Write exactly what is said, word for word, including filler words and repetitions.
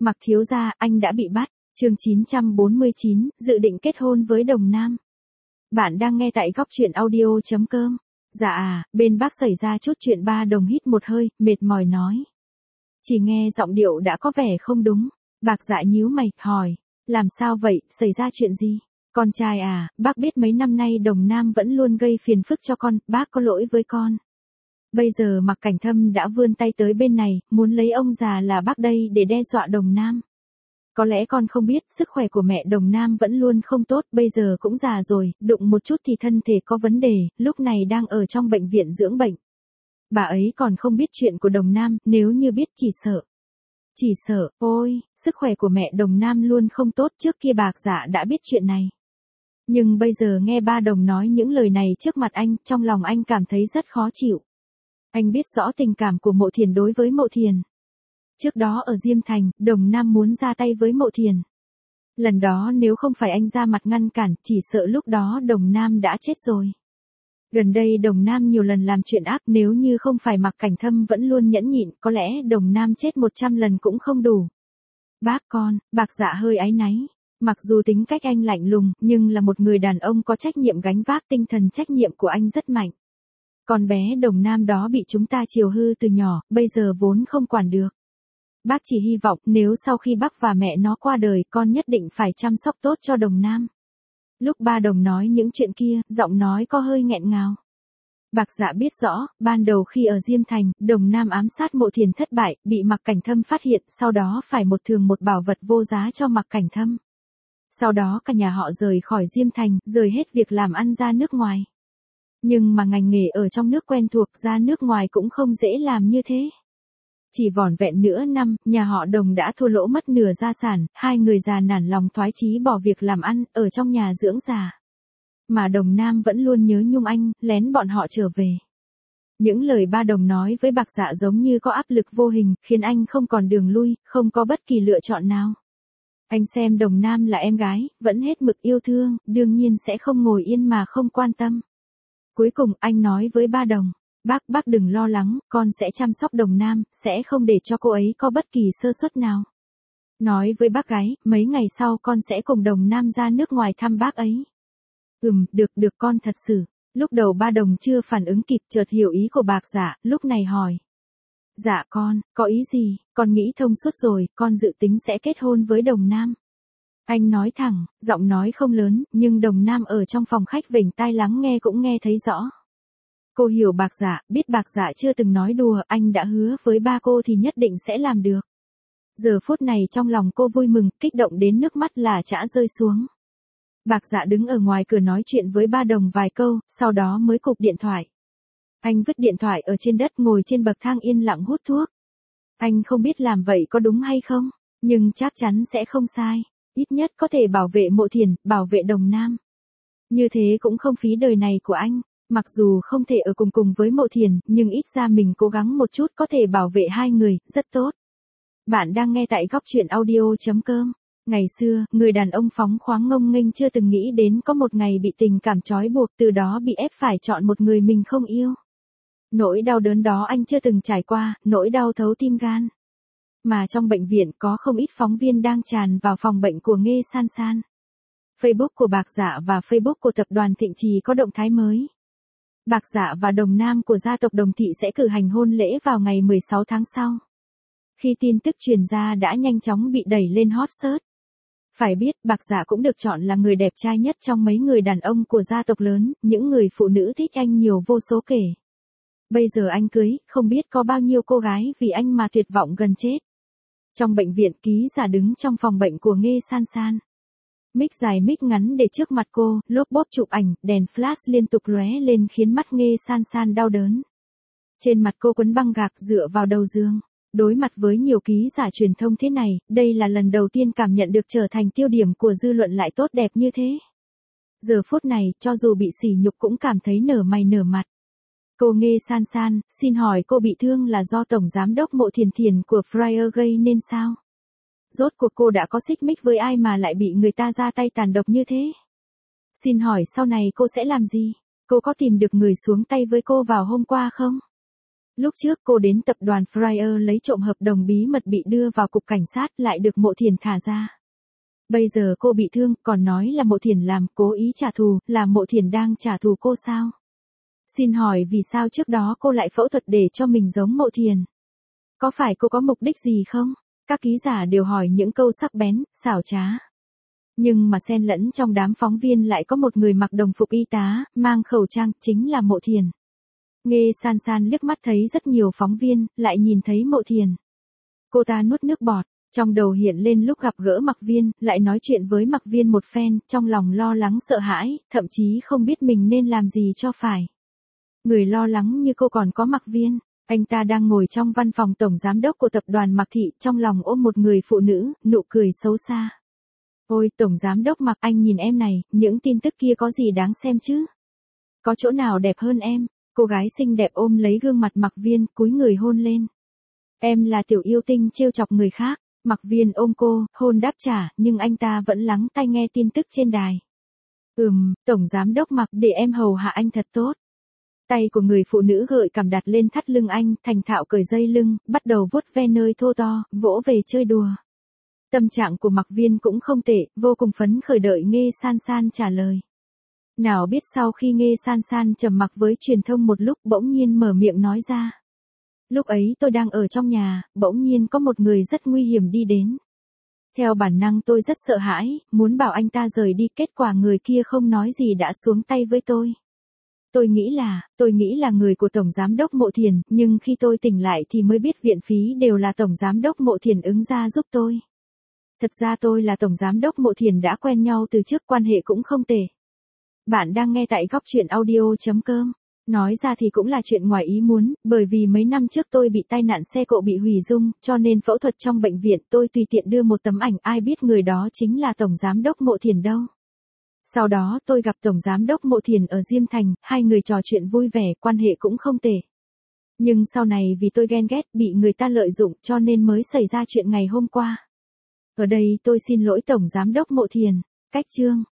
Mạc thiếu gia, anh đã bị bắt. Chương chín trăm bốn mươi chín, dự định kết hôn với Đồng Nam. Bạn đang nghe tại góc truyện audio chấm com. Dạ à, bên bác xảy ra chút chuyện. Ba Đồng hít một hơi, mệt mỏi nói. Chỉ nghe giọng điệu đã có vẻ không đúng. Bạc Dạ nhíu mày, hỏi. Làm sao vậy, xảy ra chuyện gì? Con trai à, bác biết mấy năm nay Đồng Nam vẫn luôn gây phiền phức cho con, bác có lỗi với con. Bây giờ Mạc Cảnh Thâm đã vươn tay tới bên này, muốn lấy ông già là bác đây để đe dọa Đồng Nam. Có lẽ con không biết, sức khỏe của mẹ Đồng Nam vẫn luôn không tốt, bây giờ cũng già rồi, đụng một chút thì thân thể có vấn đề, lúc này đang ở trong bệnh viện dưỡng bệnh. Bà ấy còn không biết chuyện của Đồng Nam, nếu như biết chỉ sợ. Chỉ sợ, ôi, sức khỏe của mẹ Đồng Nam luôn không tốt, trước kia Bạc Dạ đã biết chuyện này. Nhưng bây giờ nghe ba Đồng nói những lời này trước mặt anh, trong lòng anh cảm thấy rất khó chịu. Anh biết rõ tình cảm của Mộ Thiền đối với Mộ Thiền. Trước đó ở Diêm Thành, Đồng Nam muốn ra tay với Mộ Thiền. Lần đó nếu không phải anh ra mặt ngăn cản, chỉ sợ lúc đó Đồng Nam đã chết rồi. Gần đây Đồng Nam nhiều lần làm chuyện ác, nếu như không phải Mạc Cảnh Thâm vẫn luôn nhẫn nhịn, có lẽ Đồng Nam chết một trăm lần cũng không đủ. Bác con, Bạc Dạ hơi áy náy. Mặc dù tính cách anh lạnh lùng, nhưng là một người đàn ông có trách nhiệm gánh vác, tinh thần trách nhiệm của anh rất mạnh. Con bé Đồng Nam đó bị chúng ta chiều hư từ nhỏ, bây giờ vốn không quản được. Bác chỉ hy vọng nếu sau khi bác và mẹ nó qua đời, con nhất định phải chăm sóc tốt cho Đồng Nam. Lúc ba Đồng nói những chuyện kia, giọng nói có hơi nghẹn ngào. Bạc Dạ biết rõ, ban đầu khi ở Diêm Thành, Đồng Nam ám sát Mộ Thiền thất bại, bị Mạc Cảnh Thâm phát hiện, sau đó phải một thường một bảo vật vô giá cho Mạc Cảnh Thâm. Sau đó cả nhà họ rời khỏi Diêm Thành, rời hết việc làm ăn ra nước ngoài. Nhưng mà ngành nghề ở trong nước quen thuộc, ra nước ngoài cũng không dễ làm như thế. Chỉ vỏn vẹn nửa năm, nhà họ Đồng đã thua lỗ mất nửa gia sản, hai người già nản lòng thoái chí bỏ việc làm ăn, ở trong nhà dưỡng già. Mà Đồng Nam vẫn luôn nhớ nhung anh, lén bọn họ trở về. Những lời ba Đồng nói với Bạc Dạ giống như có áp lực vô hình, khiến anh không còn đường lui, không có bất kỳ lựa chọn nào. Anh xem Đồng Nam là em gái, vẫn hết mực yêu thương, đương nhiên sẽ không ngồi yên mà không quan tâm. Cuối cùng anh nói với ba Đồng. Bác, bác đừng lo lắng, con sẽ chăm sóc Đồng Nam, sẽ không để cho cô ấy có bất kỳ sơ suất nào. Nói với bác gái, mấy ngày sau con sẽ cùng Đồng Nam ra nước ngoài thăm bác ấy. Ừm, được được con thật sự. Lúc đầu ba Đồng chưa phản ứng kịp, chợt hiểu ý của Bạc Dạ, lúc này hỏi. Dạ con, có ý gì, con nghĩ thông suốt rồi, con dự tính sẽ kết hôn với Đồng Nam. Anh nói thẳng, giọng nói không lớn, nhưng Đồng Nam ở trong phòng khách vểnh tai lắng nghe cũng nghe thấy rõ. Cô hiểu Bạc Dạ, biết Bạc Dạ chưa từng nói đùa, anh đã hứa với ba cô thì nhất định sẽ làm được. Giờ phút này trong lòng cô vui mừng, kích động đến nước mắt là chã rơi xuống. Bạc Dạ đứng ở ngoài cửa nói chuyện với ba Đồng vài câu, sau đó mới cụp điện thoại. Anh vứt điện thoại ở trên đất, ngồi trên bậc thang yên lặng hút thuốc. Anh không biết làm vậy có đúng hay không, nhưng chắc chắn sẽ không sai. Ít nhất có thể bảo vệ Mộ Thiền, bảo vệ Đồng Nam. Như thế cũng không phí đời này của anh. Mặc dù không thể ở cùng cùng với Mộ Thiền, nhưng ít ra mình cố gắng một chút có thể bảo vệ hai người, rất tốt. Bạn đang nghe tại góc truyện audio chấm com. Ngày xưa, người đàn ông phóng khoáng ngông nghênh chưa từng nghĩ đến có một ngày bị tình cảm trói buộc, từ đó bị ép phải chọn một người mình không yêu. Nỗi đau đớn đó anh chưa từng trải qua, nỗi đau thấu tim gan. Mà trong bệnh viện có không ít phóng viên đang tràn vào phòng bệnh của Nghê San San. Facebook của Bạc Dạ và Facebook của tập đoàn Thịnh Trì có động thái mới. Bạc Dạ và Đồng Nam của gia tộc Đồng Thị sẽ cử hành hôn lễ vào ngày mười sáu tháng sau. Khi tin tức truyền ra đã nhanh chóng bị đẩy lên hot search. Phải biết, Bạc Dạ cũng được chọn là người đẹp trai nhất trong mấy người đàn ông của gia tộc lớn, những người phụ nữ thích anh nhiều vô số kể. Bây giờ anh cưới, không biết có bao nhiêu cô gái vì anh mà tuyệt vọng gần chết. Trong bệnh viện, ký giả đứng trong phòng bệnh của Nghê San San. Mic dài mic ngắn để trước mặt cô, lốp bốp chụp ảnh, đèn flash liên tục lóe lên khiến mắt Nghê San San đau đớn. Trên mặt cô quấn băng gạc dựa vào đầu giường. Đối mặt với nhiều ký giả truyền thông thế này, đây là lần đầu tiên cảm nhận được trở thành tiêu điểm của dư luận lại tốt đẹp như thế. Giờ phút này, cho dù bị sỉ nhục cũng cảm thấy nở mày nở mặt. Cô Nghê San San, xin hỏi cô bị thương là do Tổng Giám đốc Mộ Thiền Thiền của Fryer gây nên sao? Rốt cuộc cô đã có xích mích với ai mà lại bị người ta ra tay tàn độc như thế? Xin hỏi sau này cô sẽ làm gì? Cô có tìm được người xuống tay với cô vào hôm qua không? Lúc trước cô đến tập đoàn Fryer lấy trộm hợp đồng bí mật bị đưa vào cục cảnh sát lại được Mộ Thiền thả ra. Bây giờ cô bị thương, còn nói là Mộ Thiền làm, cố ý trả thù, là Mộ Thiền đang trả thù cô sao? Xin hỏi vì sao trước đó cô lại phẫu thuật để cho mình giống Mộ Thiền? Có phải cô có mục đích gì không? Các ký giả đều hỏi những câu sắc bén, xảo trá. Nhưng mà xen lẫn trong đám phóng viên lại có một người mặc đồng phục y tá, mang khẩu trang, chính là Mộ Thiền. Nghe San San liếc mắt thấy rất nhiều phóng viên, lại nhìn thấy Mộ Thiền. Cô ta nuốt nước bọt, trong đầu hiện lên lúc gặp gỡ Mặc Viên, lại nói chuyện với Mặc Viên một phen, trong lòng lo lắng sợ hãi, thậm chí không biết mình nên làm gì cho phải. Người lo lắng như cô còn có Mặc Viên, anh ta đang ngồi trong văn phòng tổng giám đốc của tập đoàn Mặc Thị, trong lòng ôm một người phụ nữ, nụ cười xấu xa. Ôi, tổng giám đốc Mặc, anh nhìn em này, những tin tức kia có gì đáng xem chứ? Có chỗ nào đẹp hơn em? Cô gái xinh đẹp ôm lấy gương mặt Mặc Viên, cúi người hôn lên. Em là tiểu yêu tinh trêu chọc người khác. Mặc Viên ôm cô, hôn đáp trả, nhưng anh ta vẫn lắng tai nghe tin tức trên đài. Ừm, tổng giám đốc Mặc, để em hầu hạ anh thật tốt. Tay của người phụ nữ gợi cảm đặt lên thắt lưng anh, thành thạo cởi dây lưng, bắt đầu vuốt ve nơi thô to, vỗ về chơi đùa. Tâm trạng của Mặc Viên cũng không tệ, vô cùng phấn khởi đợi Nghe San San trả lời. Nào biết sau khi Nghe San San trầm mặc với truyền thông một lúc bỗng nhiên mở miệng nói ra. Lúc ấy tôi đang ở trong nhà, bỗng nhiên có một người rất nguy hiểm đi đến. Theo bản năng tôi rất sợ hãi, muốn bảo anh ta rời đi, kết quả người kia không nói gì đã xuống tay với tôi. Tôi nghĩ là, tôi nghĩ là người của Tổng Giám đốc Mộ Thiền, nhưng khi tôi tỉnh lại thì mới biết viện phí đều là Tổng Giám đốc Mộ Thiền ứng ra giúp tôi. Thật ra tôi là Tổng Giám đốc Mộ Thiền đã quen nhau từ trước, quan hệ cũng không tệ. Bạn đang nghe tại góc truyện audio.com. Nói ra thì cũng là chuyện ngoài ý muốn, bởi vì mấy năm trước tôi bị tai nạn xe cộ bị hủy dung, cho nên phẫu thuật trong bệnh viện tôi tùy tiện đưa một tấm ảnh, ai biết người đó chính là Tổng Giám đốc Mộ Thiền đâu. Sau đó tôi gặp Tổng Giám đốc Mộ Thiền ở Diêm Thành, hai người trò chuyện vui vẻ, quan hệ cũng không tệ. Nhưng sau này vì tôi ghen ghét, bị người ta lợi dụng cho nên mới xảy ra chuyện ngày hôm qua. Ở đây tôi xin lỗi Tổng Giám đốc Mộ Thiền. Cách chương